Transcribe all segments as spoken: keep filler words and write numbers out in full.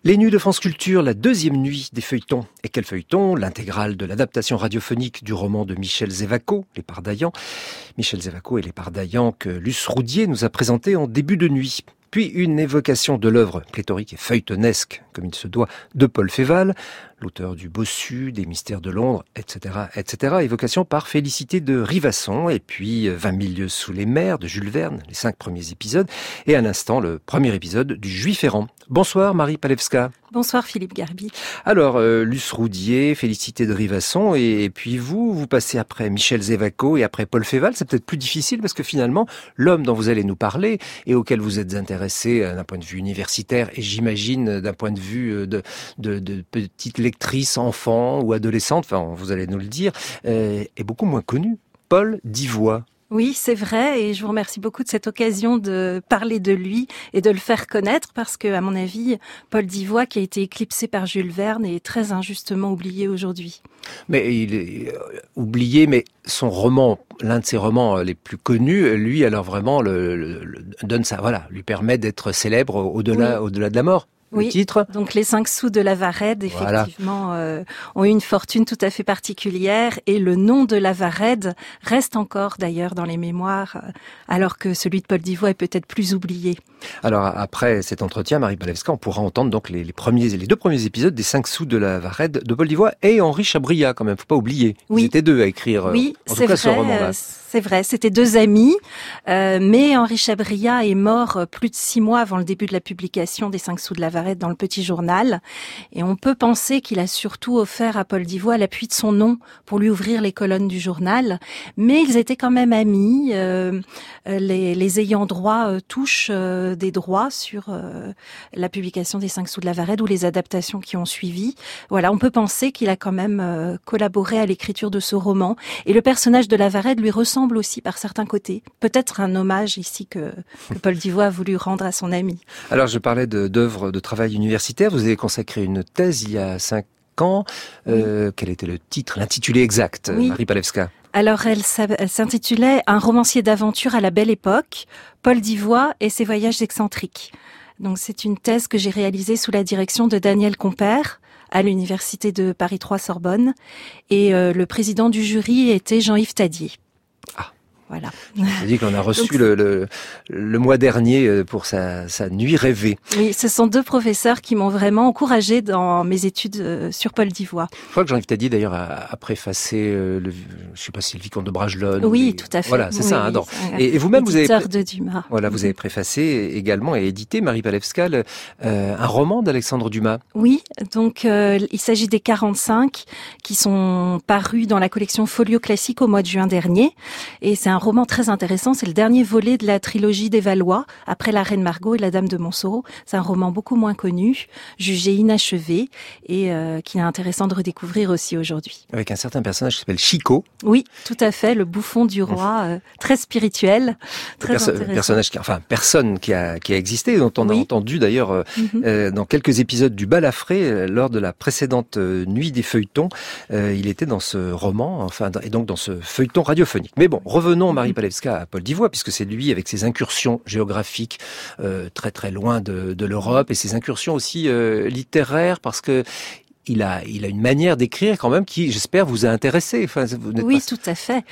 Les Nuits de France Culture, la deuxième nuit des feuilletons. Et quel feuilleton? L'intégrale de l'adaptation radiophonique du roman de Michel Zévaco, Les Pardaillans. Michel Zévaco et Les Pardaillans que Luce Roudier nous a présenté en début de nuit. Puis une évocation de l'œuvre pléthorique et feuilletonesque, comme il se doit, de Paul Féval, l'auteur du Bossu, des Mystères de Londres, et cetera, et cetera. Évocation par Félicité de Rivasson, et puis vingt mille lieues sous les mers de Jules Verne, les cinq premiers épisodes, et à l'instant le premier épisode du Juif errant. Bonsoir Marie Palewska. Bonsoir Philippe Garbi. Alors, euh, Luce Roudier, Félicité de Rivasson, et, et puis vous, vous passez après Michel Zévaco et après Paul Féval. C'est peut-être plus difficile parce que finalement, l'homme dont vous allez nous parler et auquel vous êtes intéressé d'un point de vue universitaire et j'imagine d'un point de vue de, de, de petite lectrice, enfant ou adolescente, enfin vous allez nous le dire, euh, est beaucoup moins connu. Paul Divoye. Oui, c'est vrai, et je vous remercie beaucoup de cette occasion de parler de lui et de le faire connaître, parce que, à mon avis, Paul Divoye, qui a été éclipsé par Jules Verne, est très injustement oublié aujourd'hui. Mais il est oublié, mais son roman, l'un de ses romans les plus connus, lui, alors vraiment, le, le, le donne ça, voilà, lui permet d'être célèbre au-delà, oui. au-delà de la mort. Oui, le titre. Donc les cinq sous de Lavarède, effectivement, voilà. euh, ont eu une fortune tout à fait particulière, et le nom de Lavarède reste encore d'ailleurs dans les mémoires, alors que celui de Paul Divoye est peut-être plus oublié. Alors après cet entretien, Marie Palewska, on pourra entendre donc les, les premiers, les deux premiers épisodes des cinq sous de Lavarède de Paul Divoye et Henri Chabriat, quand même, faut pas oublier. Oui. Ils étaient deux à écrire. Oui, en c'est tout cas, vrai. Ce roman-là. C'est vrai, c'était deux amis, euh, mais Henri Chabriat est mort plus de six mois avant le début de la publication des cinq sous de Lavarède dans le Petit Journal, et on peut penser qu'il a surtout offert à Paul Divoye l'appui de son nom pour lui ouvrir les colonnes du journal, mais ils étaient quand même amis. Euh, les, les ayants droit euh, touchent euh, des droits sur euh, la publication des cinq sous de Lavarède ou les adaptations qui ont suivi. Voilà, on peut penser qu'il a quand même euh, collaboré à l'écriture de ce roman, et le personnage de Lavarède lui ressemble aussi par certains côtés. Peut-être un hommage ici que, que Paul Divoye a voulu rendre à son ami. Alors je parlais de, d'œuvres de travail universitaire. Vous avez consacré une thèse il y a cinq ans. Euh, oui. Quel était le titre, l'intitulé exact, oui. Marie Palewska? Alors elle, elle s'intitulait « Un romancier d'aventure à la belle époque, Paul Divoye et ses voyages excentriques ». Donc c'est une thèse que j'ai réalisée sous la direction de Daniel Compère à l'université de Paris trois Sorbonne, et euh, le président du jury était Jean-Yves Tadier. Ah. Voilà. Je dit qu'on a reçu Donc, le, le, le mois dernier pour sa, sa nuit rêvée. Oui, ce sont deux professeurs qui m'ont vraiment encouragée dans mes études sur Paul Divoye. Je crois que Jean-Yves Tadier d'ailleurs a, a préfacé le, je ne sais pas si le Vicomte de Bragelonne. Oui, les... tout à fait. Voilà, c'est oui, ça. Hein, oui, non. Et, et vous-même, vous avez de Dumas. Voilà, vous avez préfacé également et édité, Marie Palewska, le, euh, un roman d'Alexandre Dumas. Oui, donc euh, il s'agit des quarante-cinq qui sont parus dans la collection Folio Classique au mois de juin dernier, et c'est un roman très intéressant. C'est le dernier volet de la trilogie des Valois, après La Reine Margot et La Dame de Montsoreau. C'est un roman beaucoup moins connu, jugé inachevé, et euh, qui est intéressant de redécouvrir aussi aujourd'hui. Avec un certain personnage qui s'appelle Chico. Oui, tout à fait, le bouffon du roi, euh, très spirituel, très Perso- intéressant. Personnage qui, enfin, personne qui a, qui a existé, dont on oui. a entendu d'ailleurs euh, mm-hmm. euh, dans quelques épisodes du Balafré, euh, lors de la précédente euh, nuit des feuilletons. Euh, il était dans ce roman, enfin, et donc dans ce feuilleton radiophonique. Mais bon, revenons, Marie Palewska, à Paul Divoye, puisque c'est lui, avec ses incursions géographiques euh, très très loin de, de l'Europe, et ses incursions aussi euh, littéraires, parce que il a, il a une manière d'écrire quand même qui, j'espère, vous a intéressé. Enfin, vous n'êtes oui, pas... tout à fait.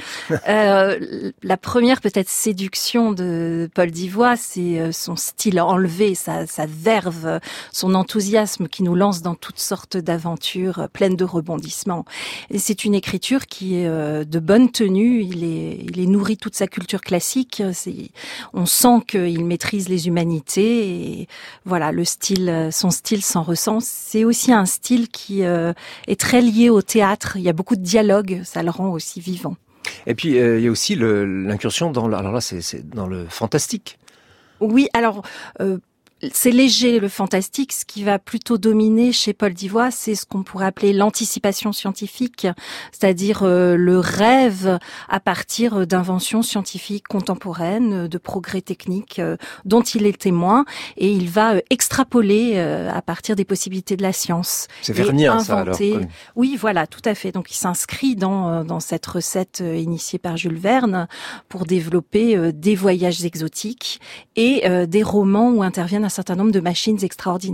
euh, la première peut-être séduction de Paul Divoye, c'est son style enlevé, sa, sa verve, son enthousiasme qui nous lance dans toutes sortes d'aventures pleines de rebondissements. Et c'est une écriture qui est de bonne tenue. Il est, il est nourri de toute sa culture classique. C'est, on sent qu'il maîtrise les humanités. Et voilà, le style, son style s'en ressent. C'est aussi un style qui qui euh, est très lié au théâtre. Il y a beaucoup de dialogues, ça le rend aussi vivant. Et puis, euh, il y a aussi le, l'incursion dans le, alors là, c'est, c'est dans le fantastique. Oui, alors... Euh, c'est léger, le fantastique. Ce qui va plutôt dominer chez Paul Divoye, c'est ce qu'on pourrait appeler l'anticipation scientifique, c'est-à-dire euh, le rêve à partir d'inventions scientifiques contemporaines, de progrès techniques euh, dont il est témoin, et il va euh, extrapoler euh, à partir des possibilités de la science. C'est vernien, ça, alors. Oui, voilà, tout à fait. Donc, il s'inscrit dans dans cette recette euh, initiée par Jules Verne pour développer euh, des voyages exotiques et euh, des romans où interviennent un certain nombre de machines extraordinaires.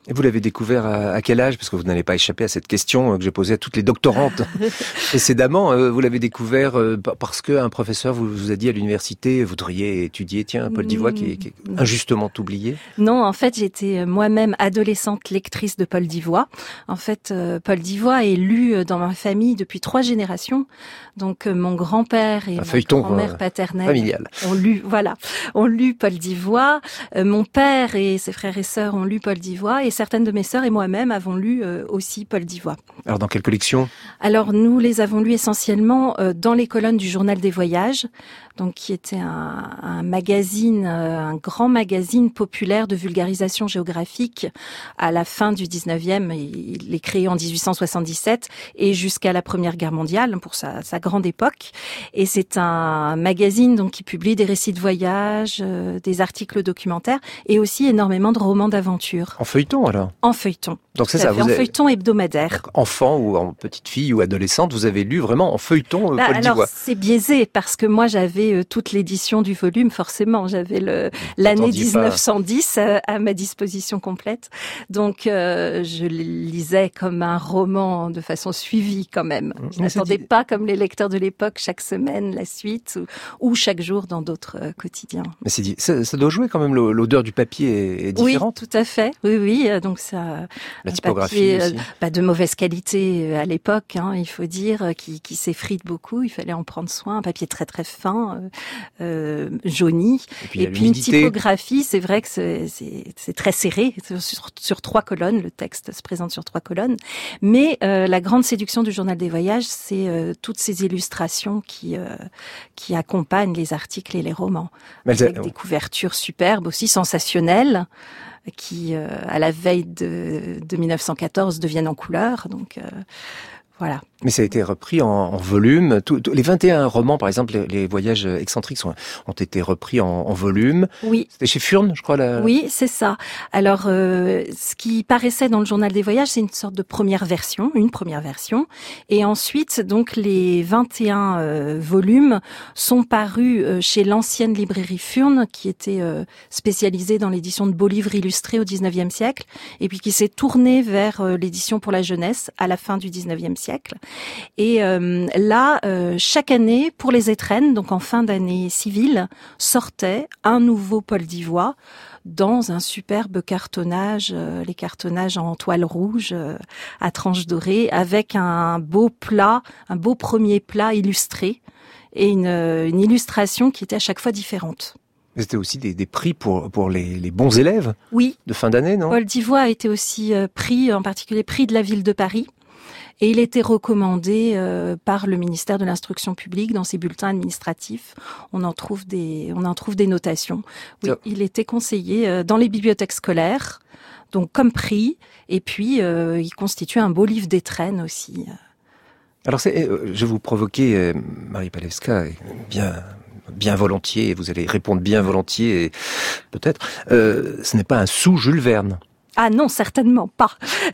Et vous l'avez découvert à, à quel âge? Parce que vous n'allez pas échapper à cette question que j'ai posée à toutes les doctorantes précédemment. Vous l'avez découvert parce qu'un professeur vous, vous a dit à l'université, vous devriez étudier, tiens, Paul Divoye qui est, qui est injustement oublié. Non, en fait, j'étais moi-même adolescente lectrice de Paul Divoye. En fait, Paul Divoye est lu dans ma famille depuis trois générations. Donc, mon grand-père et un ma grand-mère paternelle familial. ont lu, voilà, ont lu Paul Divoye. Mon père et ses frères et sœurs ont lu Paul Divoye. Et certaines de mes sœurs et moi-même avons lu euh, aussi Paul Divoye. Alors dans quelle collection? Alors nous les avons lus essentiellement euh, dans les colonnes du Journal des Voyages, donc qui était un, un magazine, euh, un grand magazine populaire de vulgarisation géographique à la fin du dix-neuvième. Il est créé en dix-huit cent soixante-dix-sept et jusqu'à la Première Guerre mondiale pour sa, sa grande époque. Et c'est un magazine donc qui publie des récits de voyage, euh, des articles documentaires et aussi énormément de romans d'aventure. En feuilleton alors? En feuilleton. Donc c'est ça, vous en avez... feuilleton hebdomadaire. Enfant ou en petite fille ou adolescente, vous avez lu vraiment en feuilleton euh, bah, Paul alors, Divoye. C'est biaisé parce que moi j'avais euh, toute l'édition du volume, forcément. J'avais le l'année dix-neuf cent dix à, à ma disposition complète. Donc euh, je lisais comme un roman de façon suivie quand même. Je n'attendais pas comme les lecteurs de l'époque chaque semaine la suite ou, ou chaque jour dans d'autres euh, quotidiens. Mais c'est dit, ça, ça doit jouer quand même, l'odeur du papier est, est différente. Oui, tout à fait. Oui, oui. Donc ça. La typographie papier, aussi. Euh, bah, de mauvaise qualité à l'époque, hein, il faut dire, qui, qui s'effrite beaucoup. Il fallait en prendre soin. Un papier très très fin, euh, euh, jauni. Et puis, Et puis une typographie, c'est vrai que c'est, c'est, c'est très serré. Sur, sur trois colonnes, le texte se présente sur trois colonnes. Mais euh, la grande séduction du Journal des Voyages, c'est euh, toutes ces illustrations qui euh, qui accompagnent les articles et les romans, Mais avec a... des couvertures superbes, aussi sensationnelles, qui, euh, à la veille de, de mille neuf cent quatorze, deviennent en couleur. Donc, euh, voilà. Mais ça a été repris en, en volume. Tout, tout, les vingt et un romans, par exemple, les, les voyages excentriques sont, ont été repris en, en volume. Oui. C'était chez Furnes, je crois. La... Oui, c'est ça. Alors, euh, ce qui paraissait dans le Journal des Voyages, c'est une sorte de première version, une première version. Et ensuite, donc, les vingt et un euh, volumes sont parus euh, chez l'ancienne librairie Furnes, qui était euh, spécialisée dans l'édition de beaux livres illustrés au dix-neuvième siècle, et puis qui s'est tournée vers euh, l'édition pour la jeunesse à la fin du dix-neuvième siècle. Et euh, là, euh, chaque année, pour les étrennes, donc en fin d'année civile, sortait un nouveau Paul Divoye dans un superbe cartonnage, euh, les cartonnages en toile rouge euh, à tranches dorées, avec un beau plat, un beau premier plat illustré et une, une illustration qui était à chaque fois différente. C'était aussi des, des prix pour, pour les, les bons élèves oui. de fin d'année, non? Paul Divoye a été aussi euh, pris, en particulier prix de la ville de Paris. Et il était recommandé euh, par le ministère de l'Instruction publique dans ses bulletins administratifs. On en trouve des, on en trouve des notations. Oui, oh. Il était conseillé euh, dans les bibliothèques scolaires, donc comme prix. Et puis, euh, il constitue un beau livre d'étrennes aussi. Alors, c'est, euh, je vais vous provoquer, euh, Marie Palewska, bien... bien volontiers, vous allez répondre bien volontiers, peut-être. Euh, ce n'est pas un sous-Jules Verne. Ah non, certainement pas.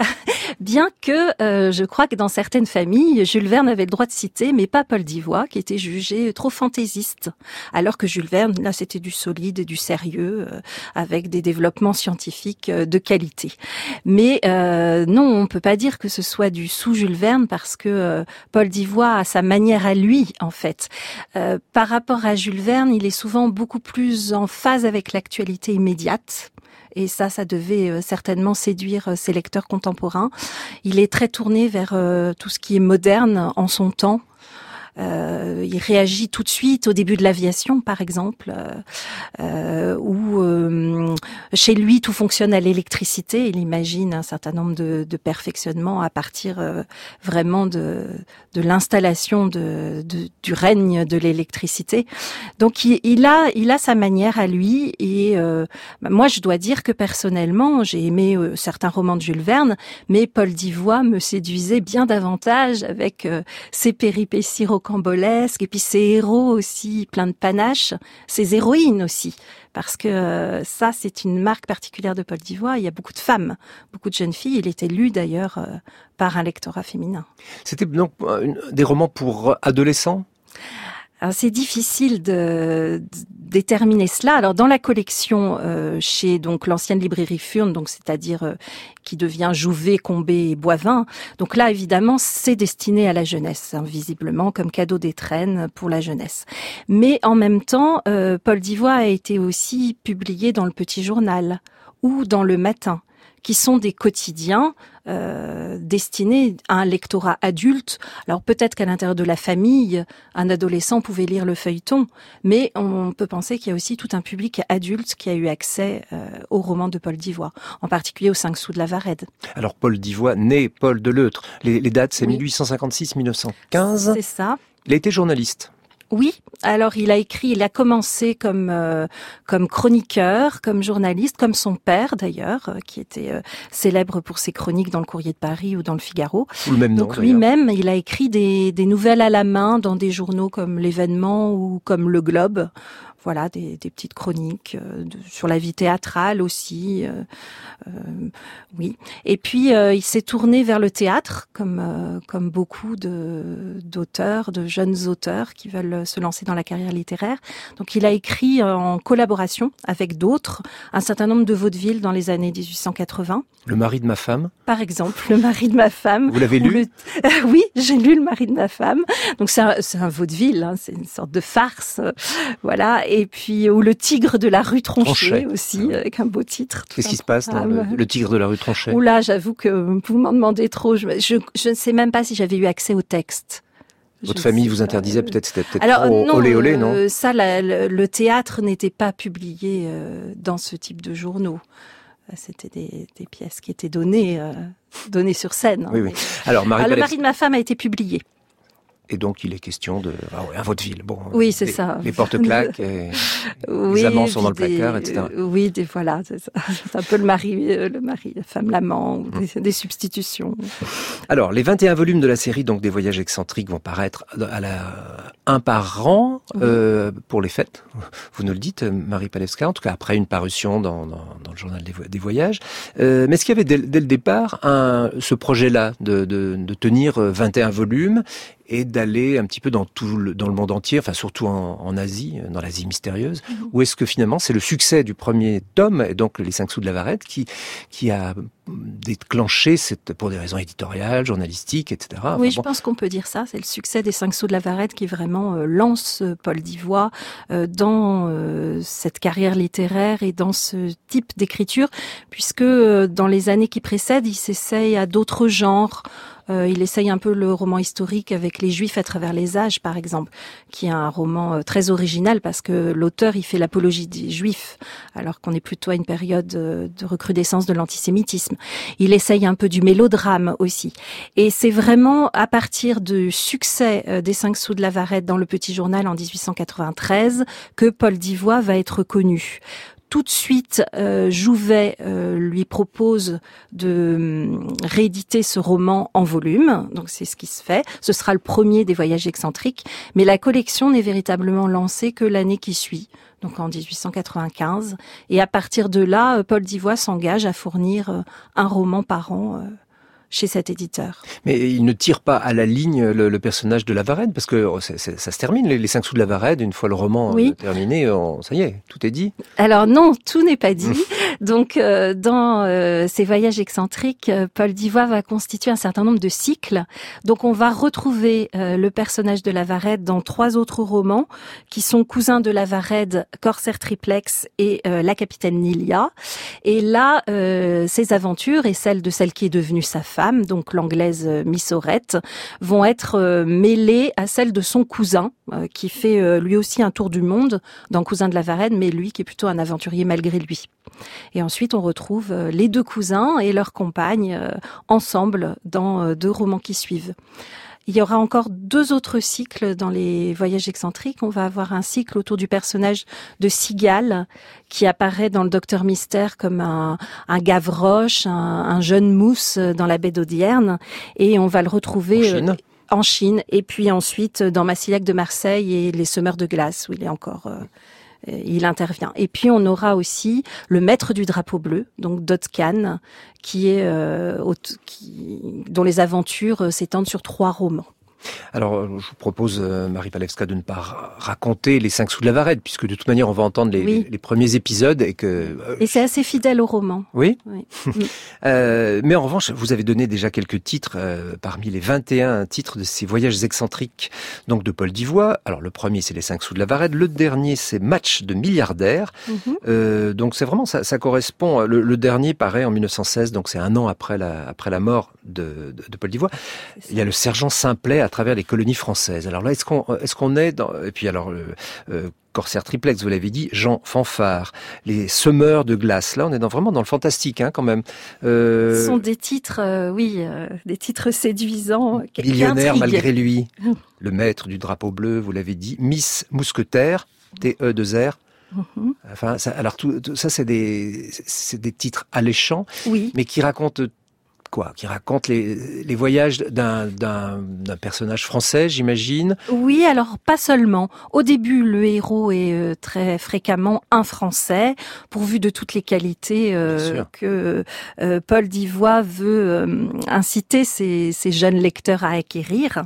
Bien que euh, je crois que dans certaines familles, Jules Verne avait le droit de citer, mais pas Paul Divoye, qui était jugé trop fantaisiste. Alors que Jules Verne, là, c'était du solide et du sérieux, euh, avec des développements scientifiques euh, de qualité. Mais euh, non, on peut pas dire que ce soit du sous-Jules Verne, parce que euh, Paul Divoye a sa manière à lui, en fait. Euh, par rapport à Jules Verne, il est souvent beaucoup plus en phase avec l'actualité immédiate. Et ça, ça devait euh, certainement séduire euh, ses lecteurs contemporains. Il est très tourné vers euh, tout ce qui est moderne en son temps. Euh, il réagit tout de suite au début de l'aviation, par exemple, euh, euh, où euh, chez lui tout fonctionne à l'électricité. Il imagine un certain nombre de, de perfectionnements à partir euh, vraiment de, de l'installation de, de, du règne de l'électricité. Donc il, il a, il a sa manière à lui. Et euh, moi, je dois dire que personnellement, j'ai aimé euh, certains romans de Jules Verne, mais Paul Divoye me séduisait bien davantage avec euh, ses péripéties rocambolesques et puis ses héros aussi plein de panache, ses héroïnes aussi, parce que euh, ça c'est une marque particulière de Paul Divoye. Il y a beaucoup de femmes, beaucoup de jeunes filles. Il était lu d'ailleurs euh, par un lectorat féminin. C'était donc euh, des romans pour adolescents? Alors c'est difficile de, de déterminer cela. Alors dans la collection euh, chez donc l'ancienne librairie Furnes, donc c'est-à-dire euh, qui devient Jouvet, Combet et Boivin. Donc là évidemment c'est destiné à la jeunesse, hein, visiblement comme cadeau d'étrenne pour la jeunesse. Mais en même temps, euh, Paul Divoye a été aussi publié dans le Petit Journal ou dans Le Matin, qui sont des quotidiens euh, destinés à un lectorat adulte. Alors peut-être qu'à l'intérieur de la famille, un adolescent pouvait lire le feuilleton, mais on peut penser qu'il y a aussi tout un public adulte qui a eu accès euh, aux romans de Paul Divoye, en particulier aux cinq sous de la Varède. Alors Paul Divoye, né Paul Deleutre, les, les dates c'est oui. mille huit cent cinquante-six mille neuf cent quinze. C'est ça. Il a été journaliste. Oui, alors il a écrit, il a commencé comme euh, comme chroniqueur, comme journaliste, comme son père d'ailleurs, euh, qui était euh, célèbre pour ses chroniques dans le Courrier de Paris ou dans le Figaro. Ou le même nom. Donc lui-même, il a écrit des des nouvelles à la main dans des journaux comme L'Événement ou comme Le Globe. Voilà, des, des petites chroniques euh, de, sur la vie théâtrale aussi. Euh, euh, oui. Et puis euh, il s'est tourné vers le théâtre, comme euh, comme beaucoup de d'auteurs, de jeunes auteurs qui veulent se lancer dans la carrière littéraire. Donc il a écrit euh, en collaboration avec d'autres un certain nombre de vaudevilles dans les années dix-huit cent quatre-vingts. Le mari de ma femme. Par exemple, Le mari de ma femme. Vous l'avez lu ? Le... Oui, j'ai lu Le mari de ma femme. Donc c'est un, c'est un vaudeville, hein, c'est une sorte de farce, euh, voilà. Et puis ou Le tigre de la rue Tronchet, Tronchet. aussi, ah. avec un beau titre. Qu'est-ce qui se passe dans le, le tigre de la rue Tronchet ? Oula, j'avoue que vous m'en demandez trop. Je, je, je ne sais même pas si j'avais eu accès au texte. Votre je famille vous interdisait peut-être, c'était peut-être Alors, trop non, olé olé, non euh, Ça, la, le, le théâtre n'était pas publié euh, dans ce type de journaux. C'était des, des pièces qui étaient données, euh, données sur scène. Oui, hein, oui. Alors, Marie Alors, le mari de ma femme a été publié. Et donc, il est question de... Ah ouais, un vaudeville. Bon, oui, c'est les, ça. Les portes claquent, et oui, les amants sont dans le des, placard, et cetera. Oui, des, voilà, c'est ça. C'est un peu le mari, le mari, la femme, l'amant, mmh. des, des substitutions. Alors, les vingt et un volumes de la série, donc des voyages excentriques, vont paraître à la un par an oui. euh, pour les fêtes. Vous nous le dites, Marie Palevska, en tout cas après une parution dans, dans, dans le journal des, des voyages. Euh, mais est-ce qu'il y avait dès, dès le départ un, ce projet-là de, de, de tenir vingt et un volumes et d'aller un petit peu dans tout le, dans le monde entier, enfin surtout en, en Asie, dans l'Asie mystérieuse, mmh. ou est-ce que finalement c'est le succès du premier tome, et donc les cinq sous de la Varède, qui, qui a déclenché, cette, pour des raisons éditoriales, journalistiques, et cetera. Oui, enfin, je bon. pense qu'on peut dire ça, c'est le succès des cinq sous de la Varède qui vraiment euh, lance Paul Divoye euh, dans euh, cette carrière littéraire et dans ce type d'écriture, puisque euh, dans les années qui précèdent, il s'essaye à d'autres genres. Euh, il essaye un peu le roman historique avec les Juifs à travers les âges, par exemple, qui est un roman euh, très original parce que l'auteur, il fait l'apologie des Juifs, alors qu'on est plutôt à une période euh, de recrudescence de l'antisémitisme. Il essaye un peu du mélodrame aussi. Et c'est vraiment à partir du succès euh, des cinq sous de la Varède dans le Petit Journal en dix-huit cent quatre-vingt-treize que Paul Divoye va être connu. Tout de suite, euh, Jouvet euh, lui propose de euh, rééditer ce roman en volume. Donc c'est ce qui se fait. Ce sera le premier des voyages excentriques. Mais la collection n'est véritablement lancée que l'année qui suit, donc en dix-huit cent quatre-vingt-quinze. Et à partir de là, Paul Divoye s'engage à fournir euh, un roman par an euh, chez cet éditeur. Mais il ne tire pas à la ligne le, le personnage de la Varède, parce que c'est, c'est, ça se termine, les, les cinq sous de la Varède, une fois le roman oui. terminé, on, ça y est, tout est dit. Alors non, tout n'est pas dit. Donc euh, dans euh, ces voyages excentriques, euh, Paul Divoye va constituer un certain nombre de cycles. Donc on va retrouver euh, le personnage de la Varède dans trois autres romans, qui sont Cousin de la Varède, Corsaire Triplex et euh, La Capitaine Nilia. Et là, euh, ses aventures et celles de celle qui est devenue sa femme, donc l'anglaise Miss Aurette, vont être euh, mêlées à celles de son cousin, euh, qui fait euh, lui aussi un tour du monde dans Cousin de la Varède, mais lui qui est plutôt un aventurier malgré lui. Et ensuite, on retrouve euh, les deux cousins et leurs compagnes euh, ensemble dans euh, deux romans qui suivent. Il y aura encore deux autres cycles dans les voyages excentriques. On va avoir un cycle autour du personnage de Cigale, qui apparaît dans le Docteur Mystère comme un, un Gavroche, un, un jeune mousse dans la baie d'Audierne. Et on va le retrouver en Chine. Euh, en Chine. Et puis ensuite dans Massillac de Marseille et Les Semeurs de glace, où il est encore... Euh, il intervient. Et puis on aura aussi le maître du drapeau bleu, donc Dodkan, qui est euh, qui, dont les aventures s'étendent sur trois romans. Alors, je vous propose, euh, Marie Palewska, de ne pas raconter les cinq sous de la Varenne, puisque de toute manière, on va entendre les, oui. les, les premiers épisodes et que... Euh, et c'est assez fidèle au roman. Oui, oui. euh, mais en revanche, vous avez donné déjà quelques titres, euh, parmi les vingt et un titres de ces voyages excentriques, donc de Paul Divoye. Alors, le premier, c'est les cinq sous de la Varenne. Le dernier, c'est Match de milliardaire. Mm-hmm. Euh, donc, c'est vraiment, ça, ça correspond... Le, le dernier paraît en mille neuf cent seize, donc c'est un an après la, après la mort de, de, de Paul Divoye. Il y a le sergent Simplet à travers les colonies françaises. Alors là, est-ce qu'on est-ce qu'on est dans et puis alors euh, euh, Corsaire triplex, vous l'avez dit, Jean Fanfare, les semeurs de glace. Là, on est dans, vraiment dans le fantastique, hein, quand même. Euh... Ce sont des titres, euh, oui, euh, des titres séduisants. Millionnaire malgré lui, le maître du drapeau bleu, vous l'avez dit, Miss Mousquetaire, T E deux R. Mm-hmm. Enfin, ça, alors tout, tout ça, c'est des c'est des titres alléchants, oui, mais qui racontent quoi, qui raconte les, les voyages d'un, d'un, d'un personnage français, j'imagine. Oui, alors pas seulement. Au début, le héros est euh, très fréquemment un Français, pourvu de toutes les qualités euh, que euh, Paul Divoye veut euh, inciter ses, ses jeunes lecteurs à acquérir.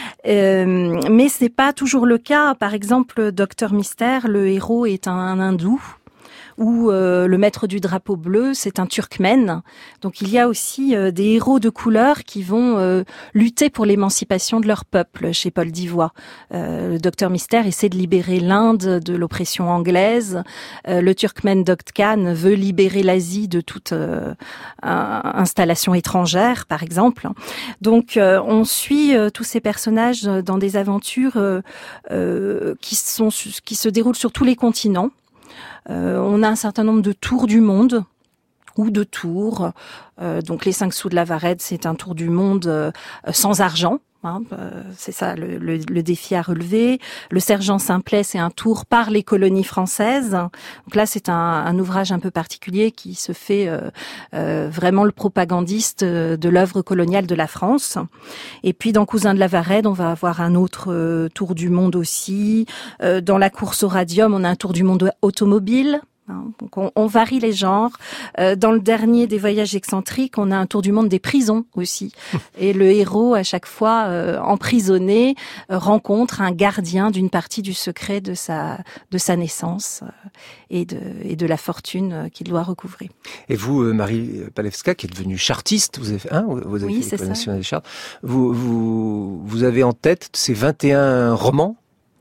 Euh, mais c'est pas toujours le cas. Par exemple, Docteur Mystère, le héros est un, un hindou. Ou euh, le maître du drapeau bleu, c'est un Turkmène. Donc il y a aussi euh, des héros de couleur qui vont euh, lutter pour l'émancipation de leur peuple chez Paul Divoye. Euh, le Docteur Mystère essaie de libérer l'Inde de l'oppression anglaise. Euh, le Turkmène Dokkan veut libérer l'Asie de toute euh, installation étrangère, par exemple. Donc euh, on suit euh, tous ces personnages dans des aventures euh, euh, qui sont qui se déroulent sur tous les continents. Euh, on a un certain nombre de tours du monde ou de tours. Euh, donc les cinq sous de la Varenne, c'est un tour du monde euh, sans argent. Hein, euh, c'est ça le, le, le défi à relever. Le sergent Simplet, c'est un tour par les colonies françaises. Donc là, c'est un, un ouvrage un peu particulier qui se fait euh, euh, vraiment le propagandiste de l'œuvre coloniale de la France. Et puis dans Cousin de la Varenne, on va avoir un autre euh, tour du monde aussi. Euh, dans la course au radium, on a un tour du monde automobile. Donc on, on varie les genres. Euh, dans le dernier des voyages excentriques, on a un tour du monde des prisons aussi. Et le héros, à chaque fois euh, emprisonné, euh, rencontre un gardien d'une partie du secret de sa de sa naissance euh, et de et de la fortune euh, qu'il doit recouvrer. Et vous, euh, Marie Palewska, qui est devenue chartiste, vous avez fait, hein, vous avez oui, fait l'École nationale des chartes. Vous vous vous avez en tête ces vingt et un romans?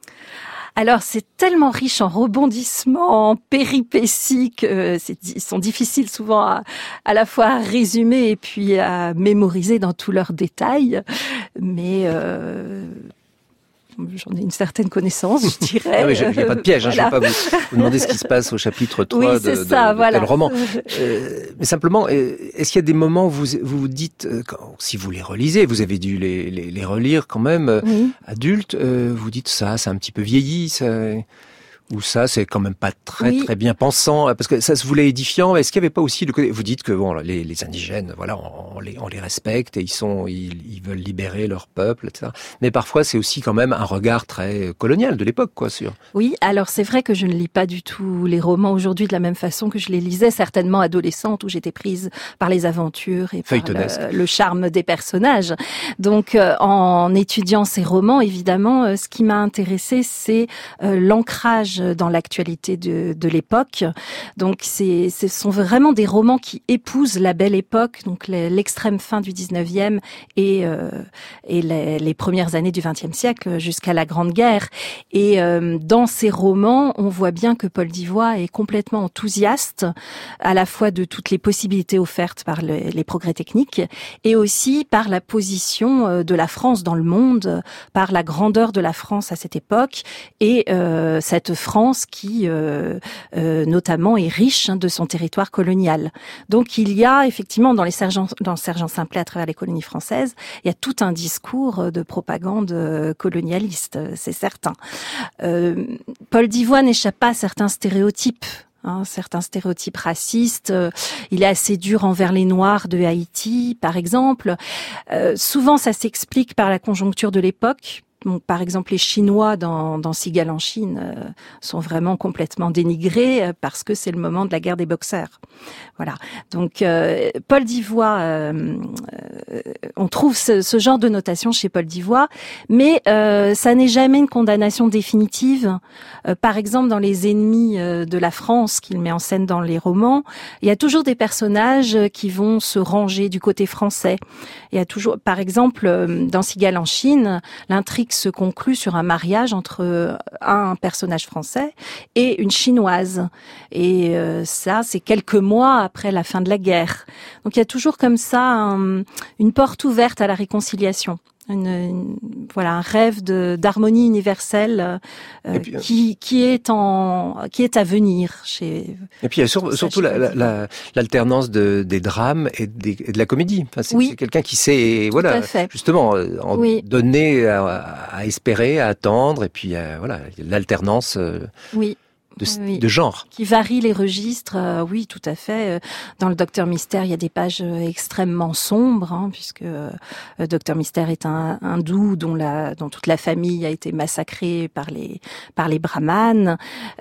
Alors, c'est tellement riche en rebondissements, en péripéties que c'est, ils sont difficiles souvent à, à la fois à résumer et puis à mémoriser dans tous leurs détails. Mais euh, j'en ai une certaine connaissance, je dirais. Ah oui, il n'y a pas de piège, hein, voilà. Je ne vais pas vous, vous demander ce qui se passe au chapitre trois oui, de, de, ça, de, voilà. de tel roman. Euh, mais simplement, est-ce qu'il y a des moments où vous vous, vous dites, quand, si vous les relisez, vous avez dû les, les, les relire quand même, oui. adultes, euh, vous dites ça, c'est un petit peu vieilli, ça... Ou ça, c'est quand même pas très oui. très bien pensant, parce que ça se voulait édifiant. Est-ce qu'il n'y avait pas aussi le côté, vous dites que bon, les, les indigènes, voilà, on, on les on les respecte et ils sont, ils, ils veulent libérer leur peuple, et cetera. Mais parfois, c'est aussi quand même un regard très colonial de l'époque, quoi, sur. Oui, alors c'est vrai que je ne lis pas du tout les romans aujourd'hui de la même façon que je les lisais certainement adolescente, où j'étais prise par les aventures et par le, le charme des personnages. Donc, euh, en étudiant ces romans, évidemment, euh, ce qui m'a intéressée, c'est euh, l'ancrage dans l'actualité de, de l'époque. Donc, c'est, ce sont vraiment des romans qui épousent la belle époque, donc l'extrême fin du dix-neuvième et, euh, et les, les premières années du vingtième siècle jusqu'à la Grande Guerre. Et euh, dans ces romans, on voit bien que Paul Divoye est complètement enthousiaste à la fois de toutes les possibilités offertes par le, les progrès techniques et aussi par la position de la France dans le monde, par la grandeur de la France à cette époque et euh, cette France qui, euh, euh, notamment, est riche hein, de son territoire colonial. Donc, il y a effectivement dans les sergents, dans Sergent Simplet à travers les colonies françaises, il y a tout un discours de propagande colonialiste, c'est certain. Euh, Paul Divoye n'échappe pas à certains stéréotypes. Hein, certains stéréotypes racistes. Euh, il est assez dur envers les Noirs de Haïti, par exemple. Euh, souvent, ça s'explique par la conjoncture de l'époque. Donc, par exemple, les Chinois dans, dans Cigale en Chine euh, sont vraiment complètement dénigrés euh, parce que c'est le moment de la guerre des boxers. Voilà. Donc, euh, Paul Divoye, euh, euh, on trouve ce, ce genre de notation chez Paul Divoye, mais euh, ça n'est jamais une condamnation définitive. Euh, par exemple, dans Les Ennemis euh, de la France, qu'il met en scène dans les romans, il y a toujours des personnages qui vont se ranger du côté français. Il y a toujours, par exemple, euh, dans Cigale en Chine, l'intrigue se conclut sur un mariage entre un personnage français et une chinoise. Et euh, ça, c'est quelques mois après la fin de la guerre. Donc il y a toujours comme ça un, une porte ouverte à la réconciliation. Une, une, voilà, un rêve de, d'harmonie universelle euh, puis, qui, qui est en, qui est à venir chez. Et puis il y a sur, surtout la, la, la, l'alternance de, des drames et, des, et de la comédie. Enfin, c'est, oui. c'est quelqu'un qui sait, Tout voilà, à fait. justement, en oui. donner à, à espérer, à attendre, et puis euh, voilà, l'alternance. Euh, oui. De, oui. de genre. Qui varie les registres, euh, oui, tout à fait. Dans le Docteur Mystère, il y a des pages extrêmement sombres, hein, puisque euh, Docteur Mystère est un hindou dont, la, dont toute la famille a été massacrée par les, par les brahmanes,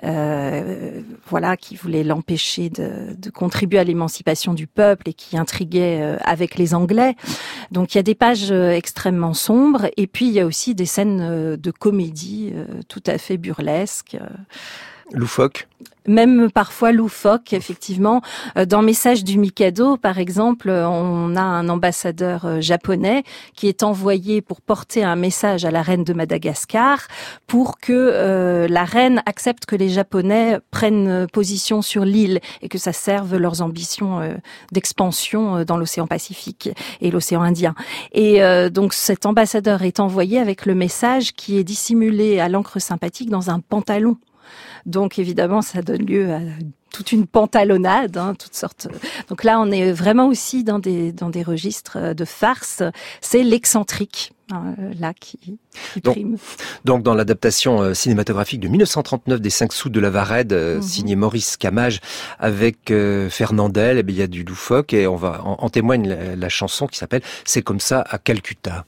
euh, voilà, qui voulaient l'empêcher de, de contribuer à l'émancipation du peuple et qui intriguaient euh, avec les Anglais. Donc il y a des pages extrêmement sombres, et puis il y a aussi des scènes de comédie euh, tout à fait burlesques. Euh, Loufoque. Même parfois loufoque, effectivement. Dans Message du Mikado, par exemple, on a un ambassadeur japonais qui est envoyé pour porter un message à la reine de Madagascar pour que euh, la reine accepte que les Japonais prennent position sur l'île et que ça serve leurs ambitions euh, d'expansion dans l'océan Pacifique et l'océan Indien. Et euh, donc cet ambassadeur est envoyé avec le message qui est dissimulé à l'encre sympathique dans un pantalon. Donc évidemment, ça donne lieu à toute une pantalonnade, hein, toutes sortes. Donc là, on est vraiment aussi dans des dans des registres de farce. C'est l'excentrique, hein, là qui, qui donc, prime. Donc dans l'adaptation euh, cinématographique de mille neuf cent trente-neuf des Cinq Sous de la Varède, euh, mm-hmm. signé Maurice Camage avec euh, Fernandel, eh bien, il y a du loufoque et on va en, en témoigne la, la chanson qui s'appelle C'est comme ça à Calcutta.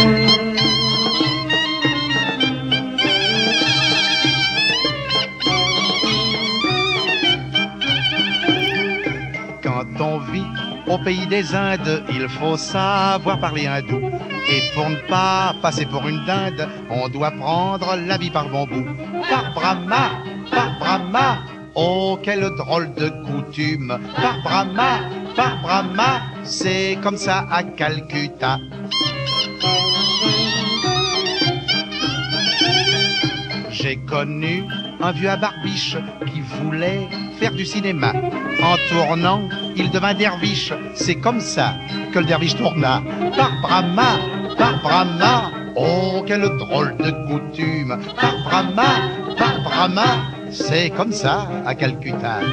Quand on vit au pays des Indes, il faut savoir parler hindou. Et pour ne pas passer pour une dinde, on doit prendre la vie par bon bout. Par Brahma, par Brahma, oh quelle drôle de coutume. Par Brahma, par Brahma, c'est comme ça à Calcutta. J'ai connu un vieux à barbiche qui voulait faire du cinéma. En tournant, il devint derviche. C'est comme ça que le derviche tourna. Par Brahma, par Brahma, oh quelle drôle de coutume. Par Brahma, par Brahma, c'est comme ça à Calcutta.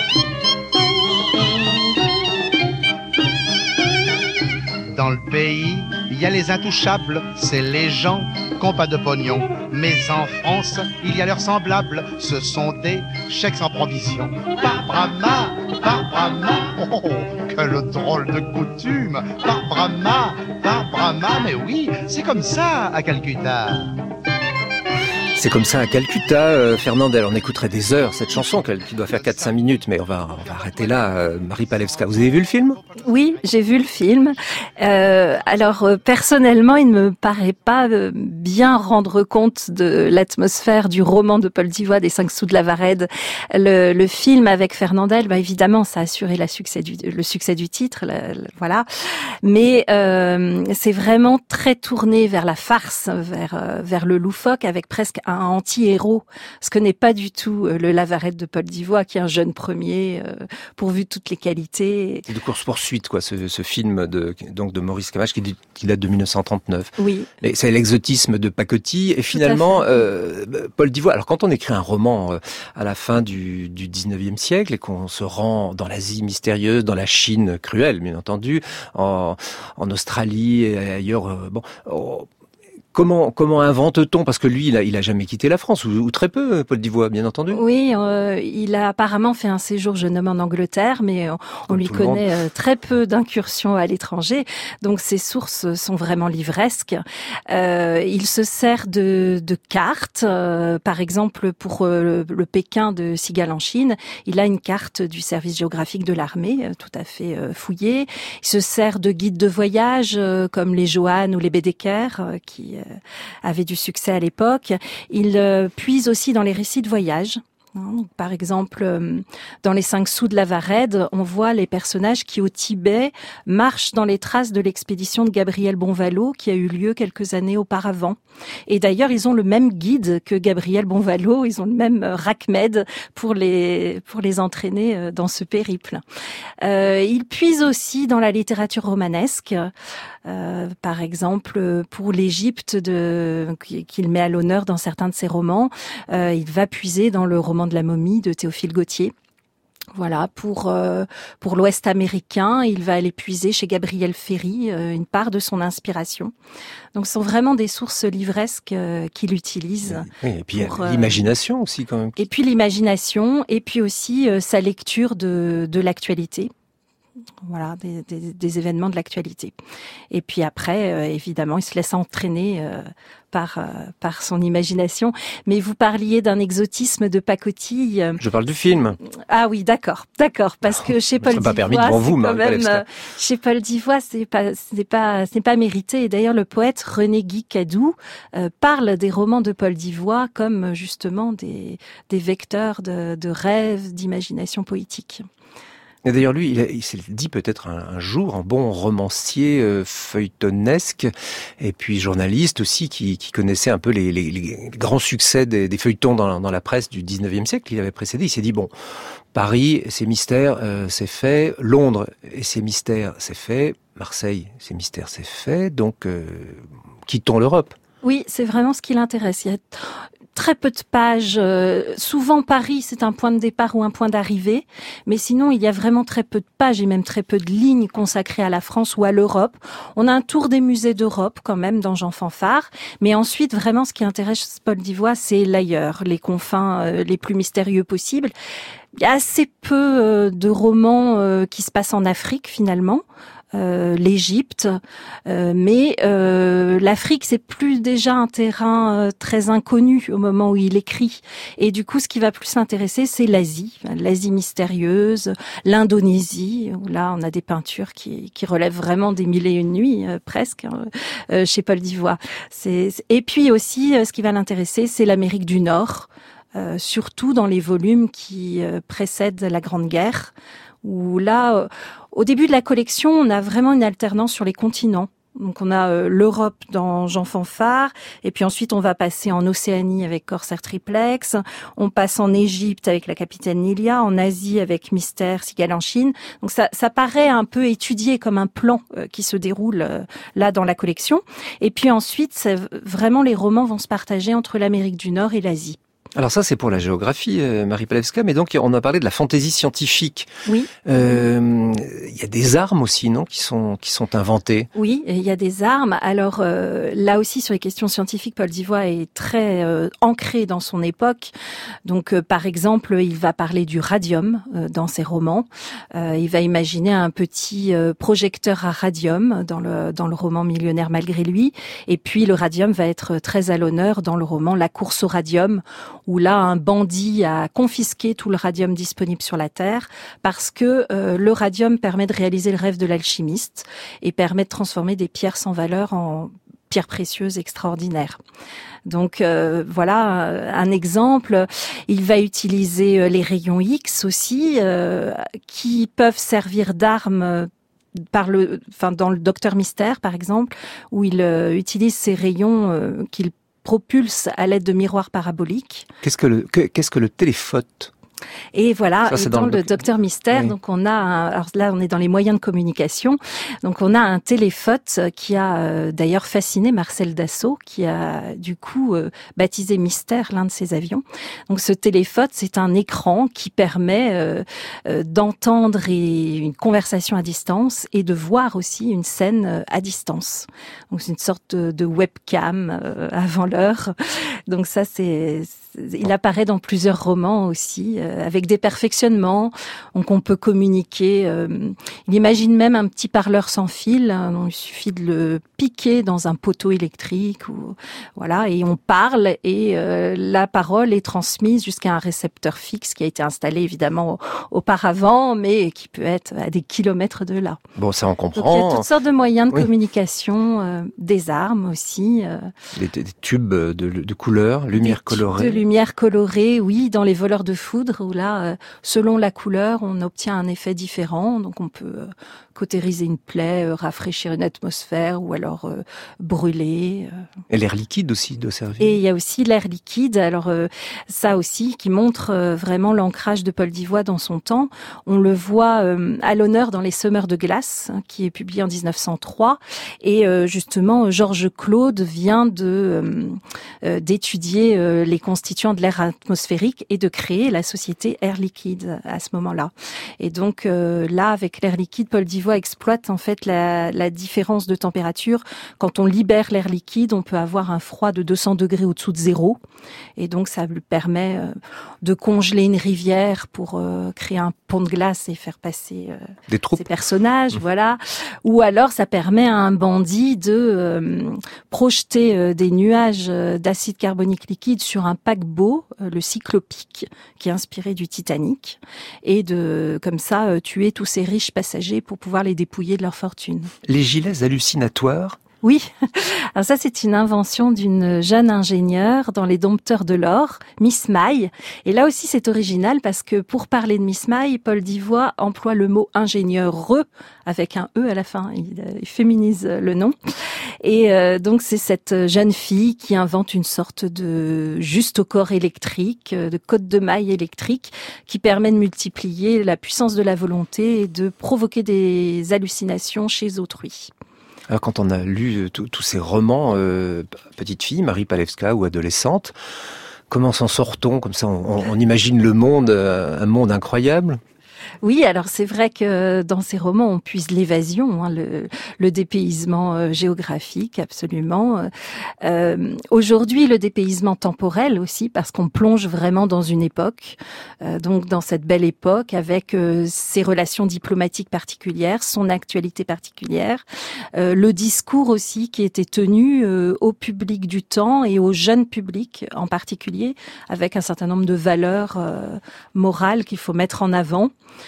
Dans le pays, il y a les intouchables, c'est les gens qui n'ont pas de pognon. Mais en France, il y a leurs semblables, ce sont des chèques sans provision. Par Brahma, par Brahma, oh, oh, quelle drôle de coutume. Par Brahma, par Brahma, mais oui, c'est comme ça à Calcutta. C'est comme ça à Calcutta, euh, Fernandel. On écouterait des heures cette chanson qui doit faire quatre à cinq minutes, mais on va, on va arrêter là. Euh, Marie Palewska, vous avez vu le film ? Oui, j'ai vu le film. Euh, alors euh, personnellement, il ne me paraît pas euh, bien rendre compte de l'atmosphère du roman de Paul Divoye des Cinq Sous de la Varède. Le, le film avec Fernandel, bah évidemment, ça a assuré la succès du, le succès du titre, le, le, voilà. Mais euh, c'est vraiment très tourné vers la farce, vers euh, vers le loufoque, avec presque un un anti-héros, ce que n'est pas du tout le Lavarette de Paul Divoye, qui est un jeune premier, euh, pourvu de toutes les qualités. C'est de course-poursuite, quoi, ce, ce film de, donc de Maurice Camage, qui, qui date de mille neuf cent trente-neuf. Oui. Et c'est l'exotisme de pacotille. Et finalement, euh, Paul Divoye, alors quand on écrit un roman euh, à la fin du, du dix-neuvième siècle et qu'on se rend dans l'Asie mystérieuse, dans la Chine cruelle, bien entendu, en, en Australie et ailleurs, euh, bon... Oh, Comment comment invente-t-on, parce que lui il a il a jamais quitté la France, ou, ou très peu, Paul Divoye, bien entendu. Oui, euh, il a apparemment fait un séjour jeune homme en Angleterre, mais on, on lui connaît euh, très peu d'incursions à l'étranger, donc ses sources sont vraiment livresques. Euh, il se sert de de cartes, euh, par exemple pour euh, le, le Pékin de Cigale en Chine, il a une carte du service géographique de l'armée, euh, tout à fait euh, fouillée. Il se sert de guides de voyage euh, comme les Johan ou les Baedeker, euh, qui euh, avaient du succès à l'époque. Il euh, puise aussi dans les récits de voyage. Donc, par exemple, dans les cinq sous de la Varède, on voit les personnages qui, au Tibet, marchent dans les traces de l'expédition de Gabriel Bonvalot qui a eu lieu quelques années auparavant. Et d'ailleurs, ils ont le même guide que Gabriel Bonvalot, ils ont le même Rachmed pour les pour les entraîner dans ce périple. Euh, ils puisent aussi dans la littérature romanesque. Euh, par exemple, pour l'Égypte de, qu'il met à l'honneur dans certains de ses romans, euh, il va puiser dans le roman de la momie de Théophile Gautier. Voilà, pour euh, pour l'Ouest américain, il va aller puiser chez Gabriel Ferry euh, une part de son inspiration. Donc, ce sont vraiment des sources livresques euh, qu'il utilise. Oui, et puis pour, l'imagination euh, aussi quand même. Et puis l'imagination, et puis aussi euh, sa lecture de de l'actualité. Voilà, des, des, des événements de l'actualité. Et puis après, euh, évidemment, il se laisse entraîner euh, par euh, par son imagination. Mais vous parliez d'un exotisme de pacotille. Je parle du film. Ah oui, d'accord, d'accord, parce que chez Paul Divoye, pas permis devant vous, quand même, euh, chez Paul Divoye, c'est pas c'est pas c'est pas mérité. Et d'ailleurs, le poète René Guy Cadou euh, parle des romans de Paul Divoye comme justement des des vecteurs de, de rêves, d'imagination poétique. Et d'ailleurs, lui, il, a, il s'est dit peut-être un, un jour, un bon romancier euh, feuilletonesque, et puis journaliste aussi, qui, qui connaissait un peu les, les, les grands succès des, des feuilletons dans, dans la presse du dix-neuvième siècle. Il avait précédé. Il s'est dit, bon, Paris, ses mystères, euh, c'est fait. Londres et ses mystères, c'est fait. Marseille, ses mystères, c'est fait. Donc, euh, quittons l'Europe. Oui, c'est vraiment ce qui l'intéresse. Il y a très peu de pages. Euh, souvent, Paris, c'est un point de départ ou un point d'arrivée. Mais sinon, il y a vraiment très peu de pages et même très peu de lignes consacrées à la France ou à l'Europe. On a un tour des musées d'Europe, quand même, dans Jean Fanfare. Mais ensuite, vraiment, ce qui intéresse Paul Divoye, c'est l'ailleurs, les confins euh, les plus mystérieux possibles. Il y a assez peu euh, de romans euh, qui se passent en Afrique, finalement. Euh, l'Égypte, euh, mais euh, l'Afrique, c'est plus déjà un terrain euh, très inconnu au moment où il écrit. Et du coup, ce qui va plus l'intéresser, c'est l'Asie, l'Asie mystérieuse, l'Indonésie, où là, on a des peintures qui, qui relèvent vraiment des mille et une nuits, euh, presque, euh, chez Paul Divoye. C'est... Et puis aussi, euh, ce qui va l'intéresser, c'est l'Amérique du Nord, euh, surtout dans les volumes qui euh, précèdent la Grande Guerre, où là, euh, au début de la collection, on a vraiment une alternance sur les continents. Donc on a euh, l'Europe dans Jean Fanfare, et puis ensuite on va passer en Océanie avec Corsair Triplex, on passe en Égypte avec la capitaine Nilia, en Asie avec Mystère, Cigale en Chine. Donc ça, ça paraît un peu étudié comme un plan euh, qui se déroule euh, là dans la collection. Et puis ensuite, c'est, vraiment les romans vont se partager entre l'Amérique du Nord et l'Asie. Alors ça, c'est pour la géographie, euh, Marie Palewska, mais donc on a parlé de la fantaisie scientifique. Oui. Euh, il y a des armes aussi, non, qui sont qui sont inventées. Oui, il y a des armes. Alors euh, là aussi, sur les questions scientifiques, Paul Divoye est très euh, ancré dans son époque. Donc, euh, par exemple, il va parler du radium euh, dans ses romans. Euh, il va imaginer un petit euh, projecteur à radium dans le dans le roman Millionnaire malgré lui. Et puis, le radium va être très à l'honneur dans le roman La course au radium, où là, un bandit a confisqué tout le radium disponible sur la Terre parce que euh, le radium permet de réaliser le rêve de l'alchimiste et permet de transformer des pierres sans valeur en pierres précieuses extraordinaires. Donc euh, voilà un exemple. Il va utiliser les rayons X aussi, euh, qui peuvent servir d'armes par le, enfin dans le Docteur Mystère par exemple, où il euh, utilise ces rayons euh, qu'il propulse à l'aide de miroirs paraboliques. Qu'est-ce que le que, qu'est-ce que le téléphote ? Et voilà, Ça, et dans, dans le doc... Docteur Mystère, oui. donc on a, un, alors là on est dans les moyens de communication, donc on a un téléphote qui a euh, d'ailleurs fasciné Marcel Dassault, qui a du coup euh, baptisé Mystère l'un de ses avions. Donc ce téléphote, c'est un écran qui permet euh, euh, d'entendre et une conversation à distance et de voir aussi une scène à distance. Donc c'est une sorte de, de webcam euh, avant l'heure. Donc ça c'est, c'est il apparaît dans plusieurs romans aussi, euh, avec des perfectionnements, donc on peut communiquer. Euh, il imagine même un petit parleur sans fil, hein, donc il suffit de le piquer dans un poteau électrique, ou voilà, et on parle et euh, la parole est transmise jusqu'à un récepteur fixe qui a été installé évidemment auparavant, mais qui peut être à des kilomètres de là. Bon, ça on comprend. Donc il y a toutes sortes de moyens de oui. communication, euh, des armes aussi. Euh, des, des tubes de, de couleurs, lumière colorée. De lumière colorée, oui, dans les voleurs de foudre, où là, euh, selon la couleur, on obtient un effet différent. Donc on peut euh, cautériser une plaie, euh, rafraîchir une atmosphère, ou alors euh, brûler. Euh. Et l'air liquide aussi doit servir. Et il y a aussi l'air liquide. Alors euh, ça aussi, qui montre euh, vraiment l'ancrage de Paul Divoye dans son temps. On le voit euh, à l'honneur dans Les Semeurs de glace, hein, qui est publié en dix-neuf cent trois. Et euh, justement, Georges Claude vient de euh, euh, d'étudier euh, les constituants de l'air atmosphérique et de créer la société Air Liquide à ce moment-là. Et donc euh, là, avec l'air liquide, Paul Divoye exploite en fait la, la différence de température. Quand on libère l'air liquide, on peut avoir un froid de deux cents degrés au-dessous de zéro. Et donc ça lui permet euh, de congeler une rivière pour euh, créer un pont de glace et faire passer euh, des troupes. Ces personnages, mmh. voilà. Ou alors ça permet à un bandit de euh, projeter euh, des nuages d'acide carbonique liquide sur un paquebot, euh, le Cyclopique, qui est inspiré du Titanic, et de comme ça euh, tuer tous ces riches passagers pour pouvoir les dépouiller de leur fortune. Les gilets hallucinatoires. Oui, alors ça c'est une invention d'une jeune ingénieure dans les dompteurs de l'or, Miss May. Et là aussi c'est original parce que pour parler de Miss May, Paul Divoye emploie le mot ingénieure avec un E à la fin, il, il féminise le nom. Et euh, donc c'est cette jeune fille qui invente une sorte de juste au corps électrique, de code de maille électrique qui permet de multiplier la puissance de la volonté et de provoquer des hallucinations chez autrui. Alors quand on a lu tous ces romans, euh, petite fille, Marie Palevska ou adolescente, comment s'en sort-on comme ça on, on imagine le monde, un monde incroyable. Oui, alors c'est vrai que dans ces romans, on puise l'évasion, hein, le, le dépaysement euh, géographique, absolument. Euh, aujourd'hui, le dépaysement temporel aussi, parce qu'on plonge vraiment dans une époque, euh, donc dans cette belle époque, avec euh, ses relations diplomatiques particulières, son actualité particulière, euh, le discours aussi qui était tenu euh, au public du temps et au jeune public en particulier, avec un certain nombre de valeurs euh, morales qu'il faut mettre en avant.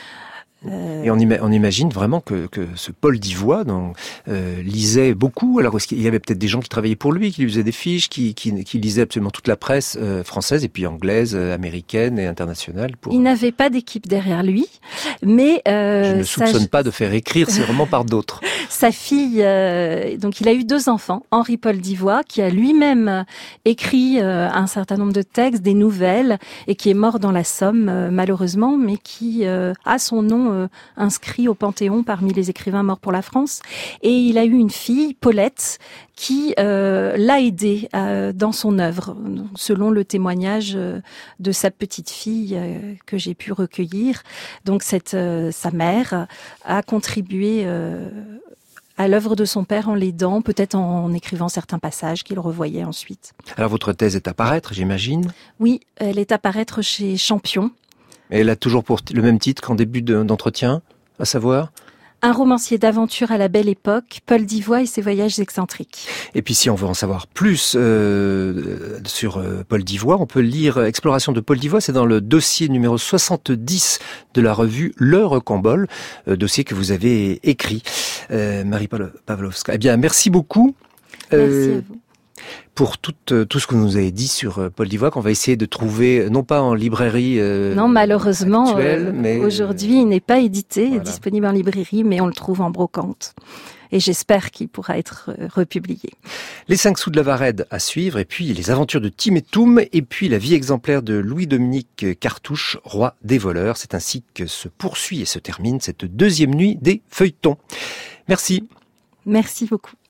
Et on, ima- on imagine vraiment que, que ce Paul Divoye donc, euh, lisait beaucoup. Alors il y avait peut-être des gens qui travaillaient pour lui, qui lui faisaient des fiches, qui, qui, qui lisaient absolument toute la presse euh, française et puis anglaise, euh, américaine et internationale. Pour... Il n'avait pas d'équipe derrière lui, mais euh, je ne soupçonne sa... pas de faire écrire ces romans par d'autres. Sa fille, euh, donc il a eu deux enfants, Henri-Paul Divoye, qui a lui-même écrit euh, un certain nombre de textes, des nouvelles, et qui est mort dans la Somme euh, malheureusement, mais qui euh, a son nom euh, inscrit au Panthéon parmi les écrivains morts pour la France. Et il a eu une fille, Paulette, qui euh, l'a aidé euh, dans son œuvre, selon le témoignage euh, de sa petite fille euh, que j'ai pu recueillir. Donc cette euh, sa mère a contribué euh, à l'œuvre de son père en l'aidant, peut-être en écrivant certains passages qu'il revoyait ensuite. Alors votre thèse est à paraître, j'imagine ? Oui, elle est à paraître chez Champion. Et elle a toujours pour le même titre qu'en début de, d'entretien, à savoir ? Un romancier d'aventure à la belle époque, Paul Divoye et ses voyages excentriques. Et puis si on veut en savoir plus euh, sur euh, Paul Divoye, on peut lire Exploration de Paul Divoye, c'est dans le dossier numéro soixante-dix de la revue Le Recambole, euh, dossier que vous avez écrit, euh, Marie Pawlowska. Eh bien, merci beaucoup. Merci euh, à vous. Pour tout, tout ce que vous nous avez dit sur Paul Divoye, qu'on va essayer de trouver, non pas en librairie euh, Non, malheureusement, actuelle, euh, mais aujourd'hui, il n'est pas édité, voilà. Il est disponible en librairie, mais on le trouve en brocante. et j'espère qu'il pourra être republié. Les cinq sous de la Varède à suivre, et puis les aventures de Tim et Toum, et puis la vie exemplaire de Louis-Dominique Cartouche, roi des voleurs. C'est ainsi que se poursuit et se termine cette deuxième nuit des feuilletons. Merci. Merci beaucoup.